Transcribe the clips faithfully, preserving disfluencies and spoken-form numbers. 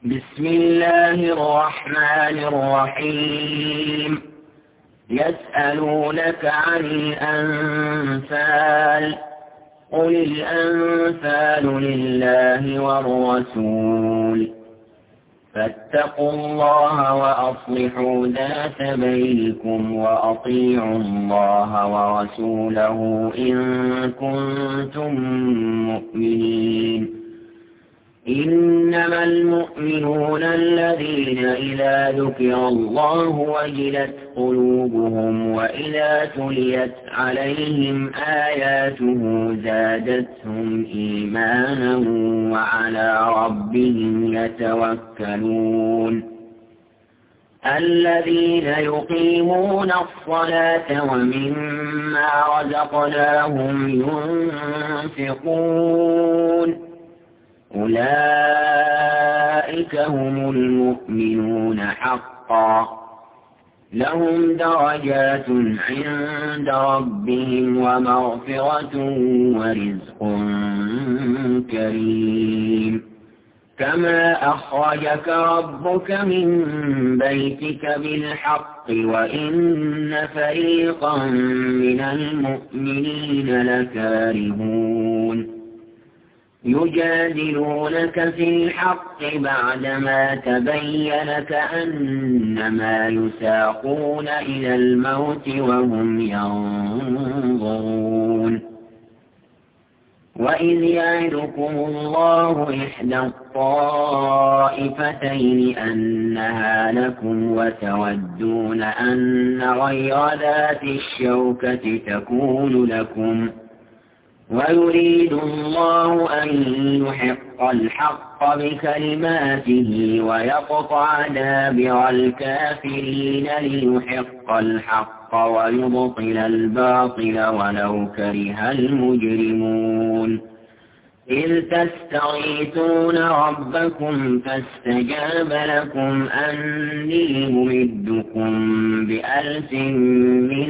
بسم الله الرحمن الرحيم. يسألونك عن الأنفال، قل الأنفال لله والرسول، فاتقوا الله وأصلحوا ذات بينكم وأطيعوا الله ورسوله إن كنتم مؤمنين. إنما المؤمنون الذين إذا ذكر الله وجلت قلوبهم وإذا تليت عليهم آياته زادتهم إيمانا وعلى ربهم يتوكلون. الذين يقيمون الصلاة ومما رزقناهم ينفقون أولئك هم المؤمنون حقا، لهم درجات عند ربهم ومغفرة ورزق كريم. كما أخرجك ربك من بيتك بالحق وإن فريقا من المؤمنين لكارهون. يجادلونك في الحق بعدما تبين كأنما يساقون إلى الموت وهم ينظرون. وإذ يعدكم الله إحدى الطائفتين أنها لكم وتودون أن غير ذات الشوكة تكون لكم، ويريد الله أن يحق الحق بكلماته ويقطع دابر الكافرين ليحق الحق ويبطل الباطل ولو كره المجرمون. إذ تستغيثون ربكم فاستجاب لكم أني ممدكم بألف من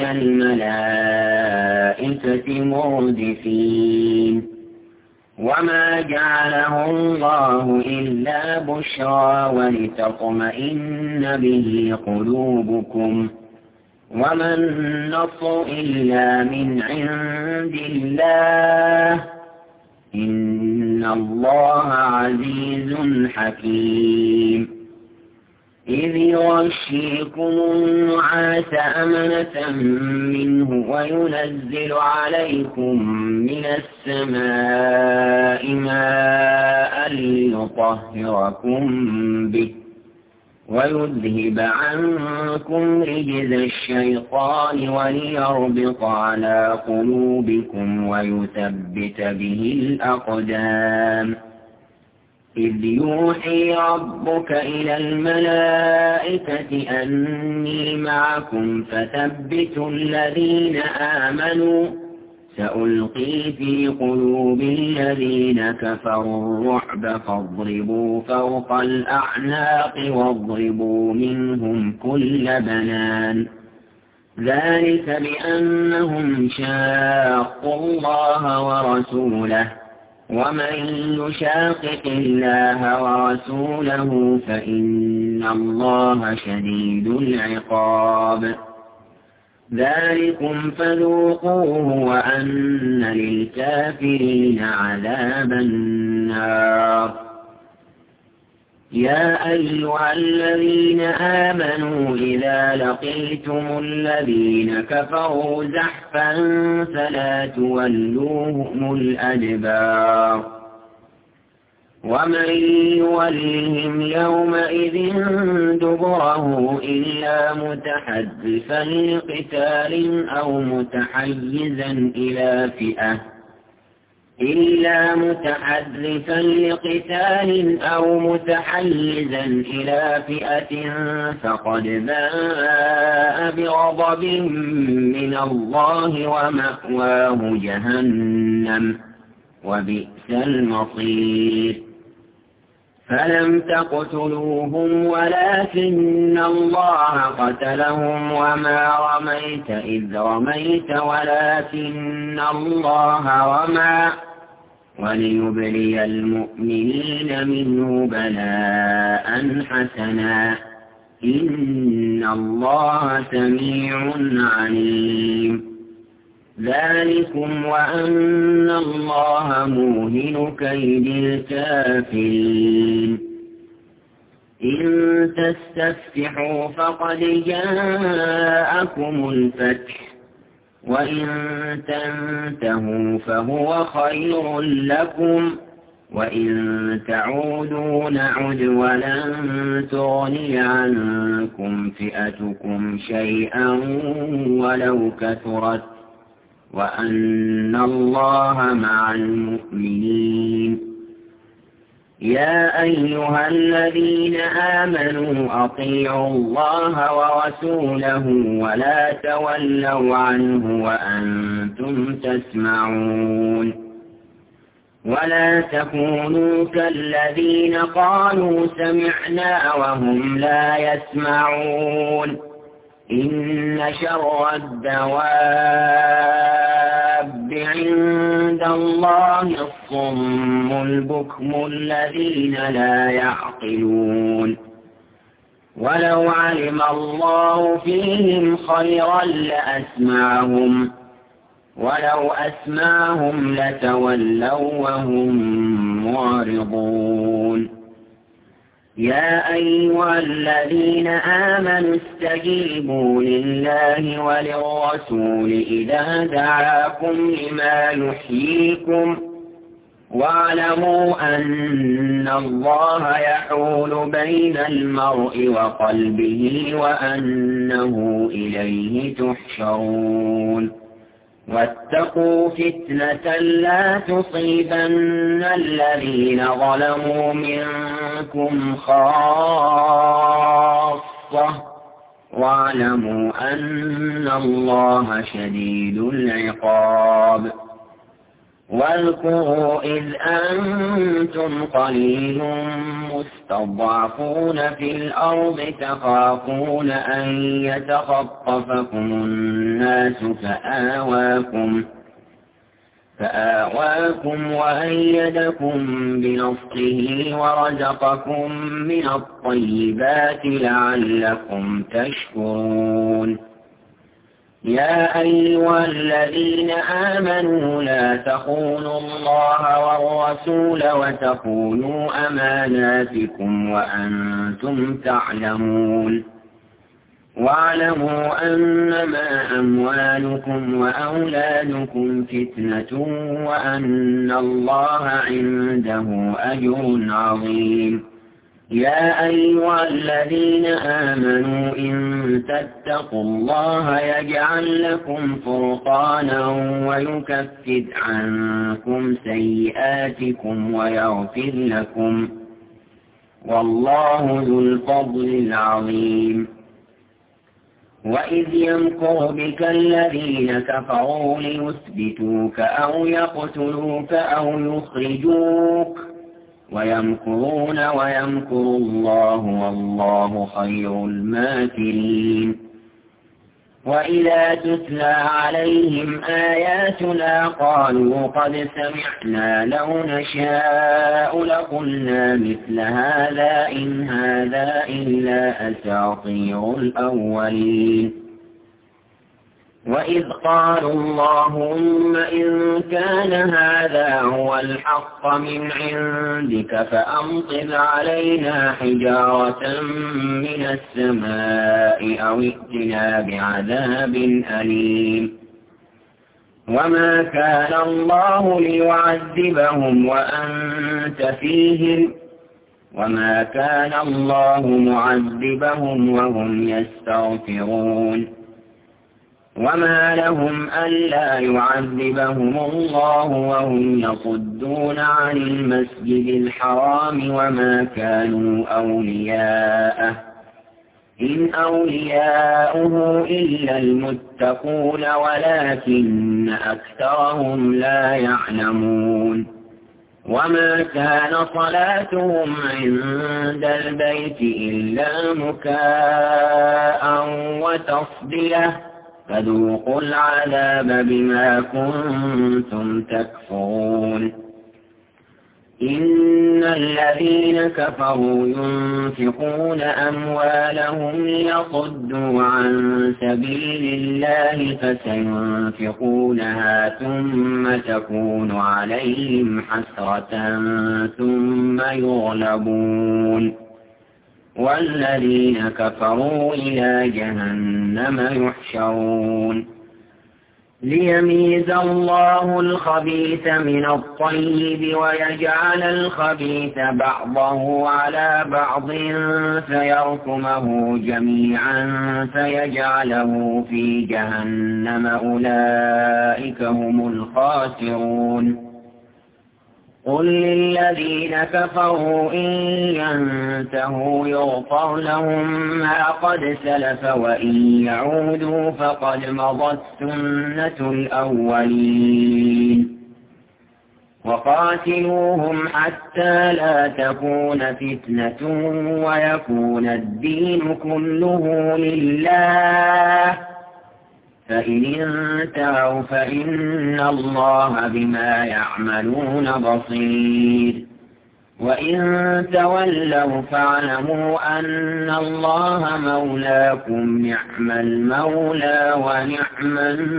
الملائكة مردفين. وما جعله الله إلا بشرى ولتطمئن به قلوبكم، وما النصر إلا من عند الله، إن الله عزيز حكيم. إذ يغشيكم النعاس أمنة منه وينزل عليكم من السماء ماء ليطهركم به ويذهب عنكم رجز الشيطان وليربط على قلوبكم ويثبت به الأقدام. إذ يوحي ربك إلى الملائكة أني معكم فثبتوا الذين آمنوا، سألقي في قلوب الذين كفروا الرعب فاضربوا فوق الأعناق واضربوا منهم كل بنان. ذلك بأنهم شاقوا الله ورسوله، ومن يشاقق الله ورسوله فإن الله شديد العقاب. ذلكم فذوقوه وأن للكافرين عذاب النار. يا أيها الذين آمنوا إذا لقيتم الذين كفروا زحفا فلا تولوهم الأدبار. ومن يولهم يومئذ دبره إلا متحدثا لقتال أو متحيزا إلى فئة إلا متحدثا لقتال أو متحيزا إلى فئة فقد باء بغضب من الله ومأواه جهنم وبئس المصير. فلم تقتلوهم ولكن الله قتلهم وما رميت إذ رميت ولكن الله رمى وليبلي المؤمنين منه بلاء حسنا إن الله سميع عليم. ذلكم وأن الله موهن كيد الكافرين. إن تستفتحوا فقد جاءكم الفتح وإن تنتهوا فهو خير لكم وإن تعودوا نعد ولن تغني عنكم فئتكم شيئا ولو كثرت وأن الله مع المؤمنين. يا أيها الذين آمنوا أطيعوا الله ورسوله ولا تولوا عنه وأنتم تسمعون. ولا تكونوا كالذين قالوا سمعنا وهم لا يسمعون. إن شر الدواب عند الله الصم البكم الذين لا يعقلون. ولو علم الله فيهم خيرا لأسمعهم ولو أسمعهم لتولوا وهم معرضون. يا أيها الذين آمنوا استجيبوا لله وللرسول إذا دعاكم لما يحييكم واعلموا أن الله يحول بين المرء وقلبه وأنه إليه تحشرون. واتقوا فتنة لا تصيبن الذين ظلموا منكم خاصة واعلموا أن الله شديد العقاب. واذكروا إذ أنتم قليل مستضعفون في الأرض تخافون أن يتخطفكم الناس فآواكم, فآواكم وأيدكم بنصره ورزقكم من الطيبات لعلكم تشكرون. يا أيها الذين آمنوا لا تخونوا الله والرسول وتخونوا أماناتكم وأنتم تعلمون. واعلموا أنما أموالكم وأولادكم فتنة وأن الله عنده أجر عظيم. يا أيها الذين آمنوا إن تتقوا الله يجعل لكم فرقانا ويكفر عنكم سيئاتكم ويغفر لكم والله ذو الفضل العظيم. وإذ يمكر بك الذين كفروا ليثبتوك أو يقتلوك أو يخرجوك ويمكرون ويمكر الله والله خير الماكرين. وإذا تتلى عليهم آياتنا قالوا قد سمعنا لو نشاء لقلنا مثل هذا إن هذا إلا أساطير الأولين. وإذ قالوا اللهم إن كان هذا هو الحق من عندك فأمطر علينا حجارة من السماء أو ائتنا بعذاب أليم. وما كان الله ليعذبهم وأنت فيهم وما كان الله معذبهم وهم يستغفرون. وما لهم ألا يعذبهم الله وهم يصدون عن المسجد الحرام وما كانوا أولياءه إن أولياؤه إلا المتقون ولكن أكثرهم لا يعلمون. وما كان صلاتهم عند البيت إلا مكاء وتصدية فذوقوا العذاب بما كنتم تكفرون. إن الذين كفروا ينفقون أموالهم ليصدوا عن سبيل الله فسينفقونها ثم تكون عليهم حسرة ثم يغلبون والذين كفروا إلى جهنم يحشرون ليميز الله الخبيث من الطيب ويجعل الخبيث بعضه على بعض فيركمه جميعا فيجعله في جهنم أولئك هم الخاسرون قل للذين كفروا إن ينتهوا يغفر لهم ما قد سلف وإن يعودوا فقد مضت سنة الأولين وقاتلوهم حتى لا تكون فتنة ويكون الدين كله لله فإن انتهوا فإن الله بما يعملون بصير وإن تولوا فاعلموا أن الله مولاكم نعم المولى ونعم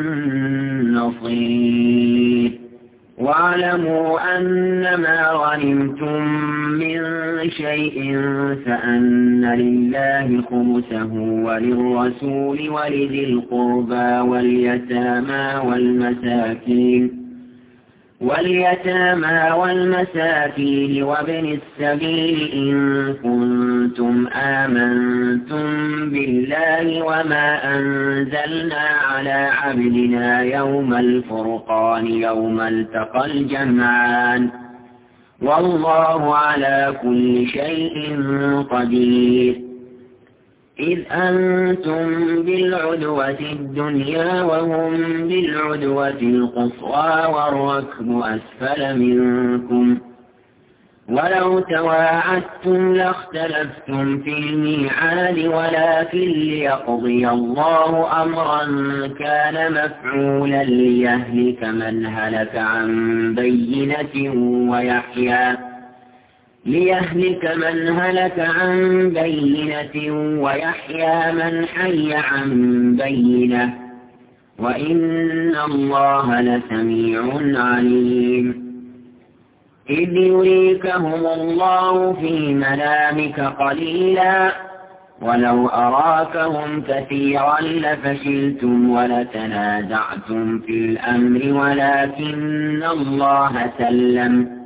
النصير واعلموا أنما غنمتم من شيء فأن لله خمسه وللرسول ولذي القربى واليتامى والمساكين واليتامى والمساكين وابن السبيل إن كنتم آمنتم بالله وما أنزلنا على عبدنا يوم الفرقان يوم التقى الجمعان والله على كل شيء قدير إذ أنتم بالعدوة الدنيا وهم بالعدوة القصوى والركب أسفل منكم ولو تواعدتم لاختلفتم في الميعاد ولكن ليقضي الله أمرا كان مفعولا ليهلك من هلك عن بينة ويحيى ليهلك من هلك عن بينة ويحيى من حي عن بينة وإن الله لسميع عليم إذ يريكهم الله في منامك قليلا ولو أراكهم كثيرا لفشلتم ولتنازعتم في الأمر ولكن الله سلم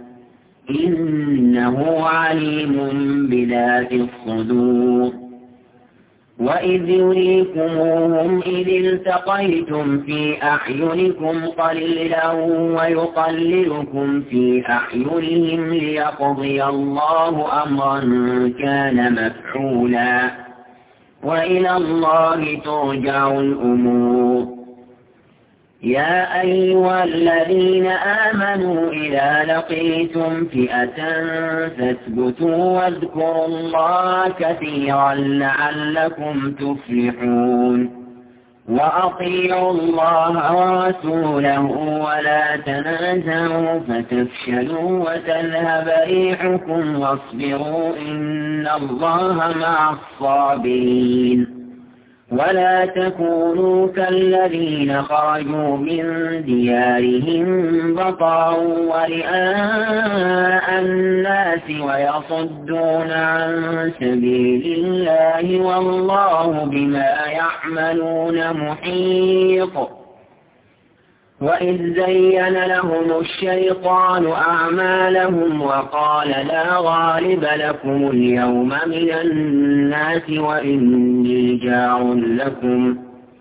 إنه عليم بذات الصدور وإذ يريكموهم إذ التقيتم في أعينكم قليلا ويقللكم في أعينهم ليقضي الله أمرا كان مفعولا وإلى الله ترجع الأمور يا أيها الذين آمنوا إذا لقيتم فئة فاثبتوا واذكروا الله كثيرا لعلكم تفلحون وأطيعوا الله ورسوله ولا تنازعوا فتفشلوا وتذهب ريحكم واصبروا إن الله مع الصابرين ولا تكونوا كالذين خرجوا من ديارهم بطرا ورئاء الناس ويصدون عن سبيل الله والله بما يعملون محيط وإذ زين لهم الشيطان أعمالهم وقال لا غالب لكم اليوم من الناس وإني جار لكم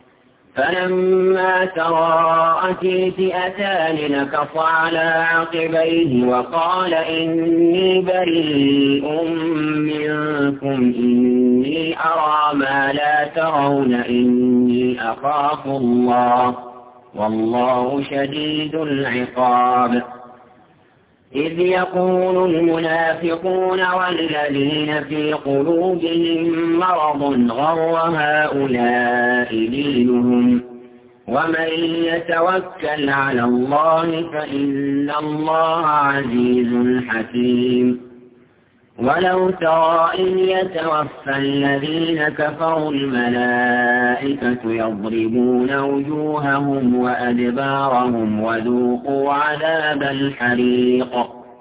فلما تراءت الفئتان نكص على عقبيه وقال إني بريء منكم إني أرى ما لا ترون إني أخاف الله والله شديد العقاب إذ يقول المنافقون والذين في قلوبهم مرض غر هؤلاء دينهم ومن يتوكل على الله فإن الله عزيز حكيم ولو ترى إذ يتوفى الذين كفروا الملائكة يضربون وجوههم وأدبارهم وذوقوا عذاب الحريق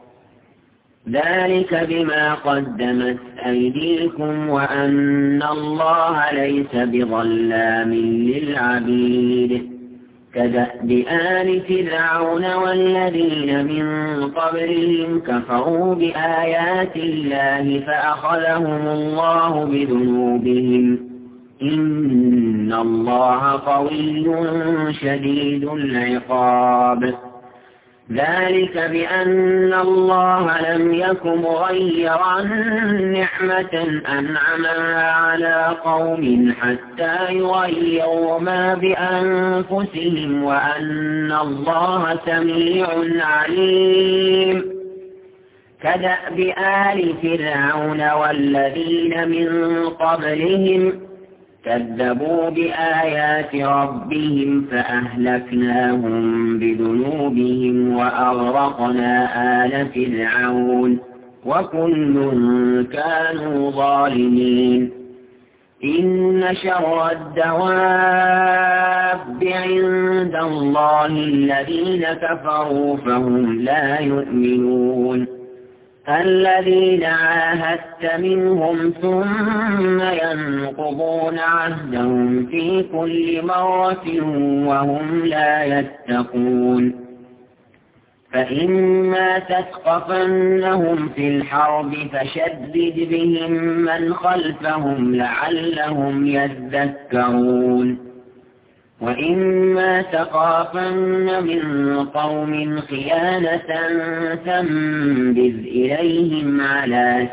ذلك بما قدمت أيديكم وأن الله ليس بظلام للعبيد كدأب آل فرعون والذين من قبلهم كفروا بآيات الله فأخذهم الله بذنوبهم إن الله قوي شديد العقاب ذلك بأن الله لم يك مغيرا نعمة أنعمها على قوم حتى يغيروا ما بأنفسهم وأن الله سميع عليم كدأب آل فرعون والذين من قبلهم كذبوا بآيات ربهم فأهلكناهم بذنوبهم وأغرقنا آل فرعون وكل كانوا ظالمين إن شر الدواب عند الله الذين كفروا فهم لا يؤمنون الذين عاهدت منهم ثم ينقضون عهدهم في كل مرة وهم لا يتقون فإما تثقفنهم في الحرب فشدد بهم من خلفهم لعلهم يذكرون وإما تخافن من قوم خيانة فانبذ إليهم على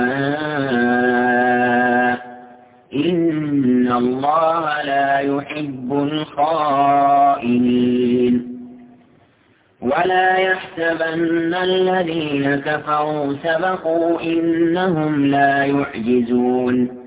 سواء إن الله لا يحب الخائنين ولا يحسبن الذين كفروا سبقوا إنهم لا يعجزون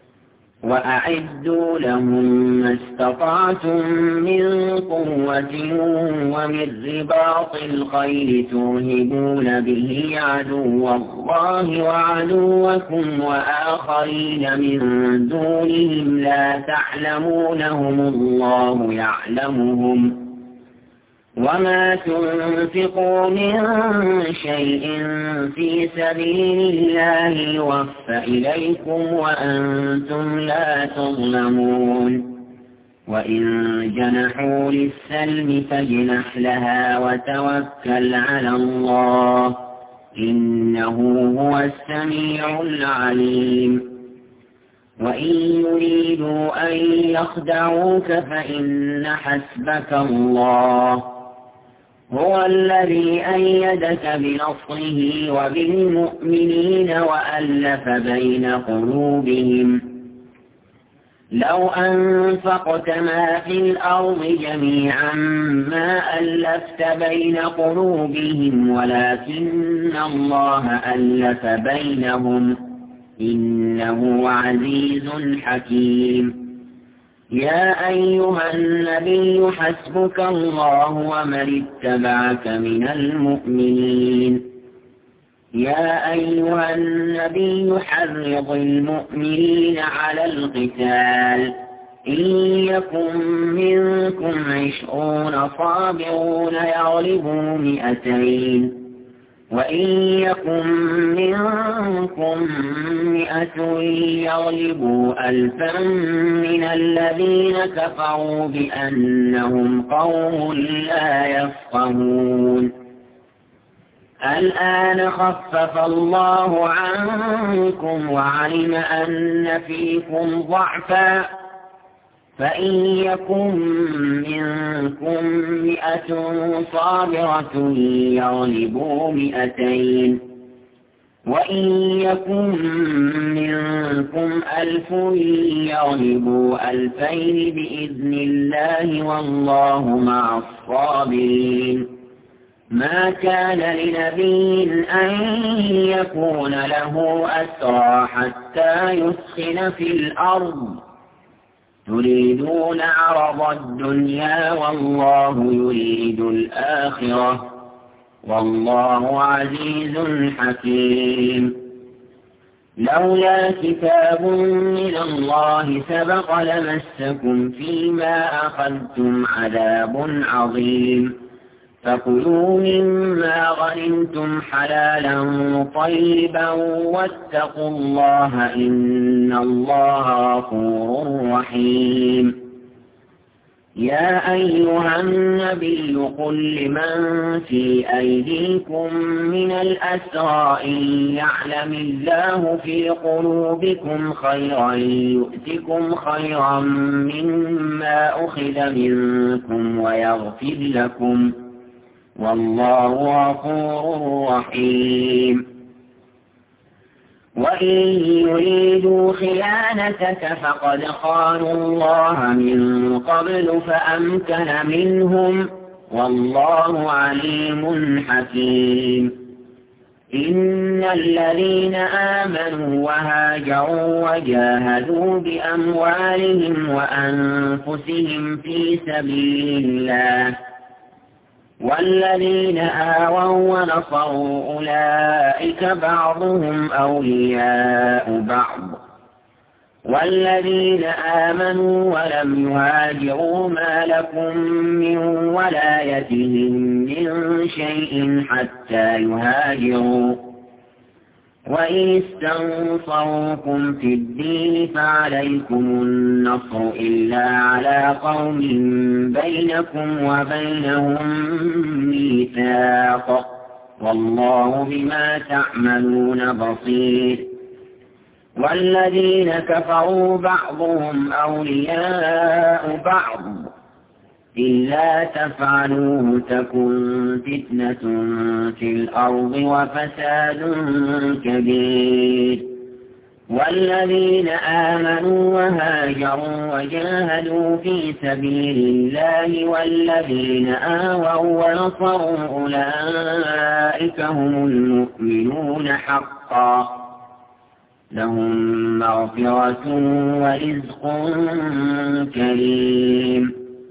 وأعدوا لهم ما استطعتم من قوة ومن رباط الخيل ترهبون به عدو الله وعدوكم وآخرين من دونهم لا تعلمونهم الله يعلمهم وما تنفقوا من شيء في سبيل الله يوفى إليكم وأنتم لا تظلمون وإن جنحوا للسلم فاجنح لها وتوكل على الله إنه هو السميع العليم وإن يريدوا أن يخدعوك فإن حسبك الله هو الذي أيدك بنصره وبالمؤمنين وألف بين قلوبهم لو أنفقت ما في الأرض جميعا ما ألفت بين قلوبهم ولكن الله ألف بينهم إنه عزيز حكيم يا أيها النبي حسبك الله ومن اتبعك من المؤمنين يا أيها النبي حرض المؤمنين على القتال إن يكن منكم عشرون صابرون يغلبوا مئتين وإن يكن منكم مئة يغلبوا ألفا من الذين كفروا بأنهم قوم لا يفقهون الآن خفف الله عنكم وعلم أن فيكم ضعفا فإن يكن منكم مئة صابرة يغلبوا مئتين وإن يكن منكم ألف يغلبوا ألفين بإذن الله والله مع الصابرين ما كان لنبي أن يكون له أسرى حتى يسخن في الأرض تريدون عرض الدنيا والله يريد الآخرة والله عزيز حكيم. لولا كتاب من الله سبق لمسكم فيما أخذتم عذاب عظيم. فكلوا مما غنمتم حلالا طيبا واتقوا الله إن الله غفور رحيم. يا أيها النبي قل لمن في أيديكم من الأسرى إن يعلم الله في قلوبكم خيرا يؤتكم خيرا مما أخذ منكم ويغفر لكم والله غفور رحيم. وإن يريدوا خيانتك فقد خانوا الله من قبل فأمكن منهم والله عليم حكيم. إن الذين آمنوا وهاجروا وجاهدوا بأموالهم وأنفسهم في سبيل الله والذين آووا ونصروا أولئك بعضهم أولياء بعض والذين آمنوا ولم يهاجروا ما لكم من ولايتهم من شيء حتى يهاجروا وإن استنصروكم في الدين فعليكم النصر إلا على قوم بينكم وبينهم ميثاق والله بما تعملون بصير. والذين كفروا بعضهم أولياء بعض إلا تفعلوه تكن فتنة في الأرض وفساد كبير. والذين آمنوا وهاجروا وجاهدوا في سبيل الله والذين آووا ونصروا أولئك هم المؤمنون حقا لهم مغفرة ورزق كريم.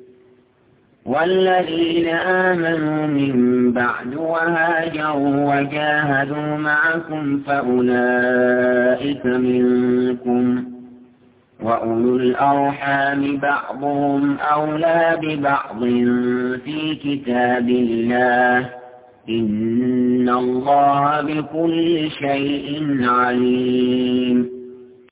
والذين آمنوا من بعد وهاجروا وجاهدوا معكم فأولئك منكم وأولو الأرحام بعضهم أولى ببعض في كتاب الله إن الله بكل شيء عليم.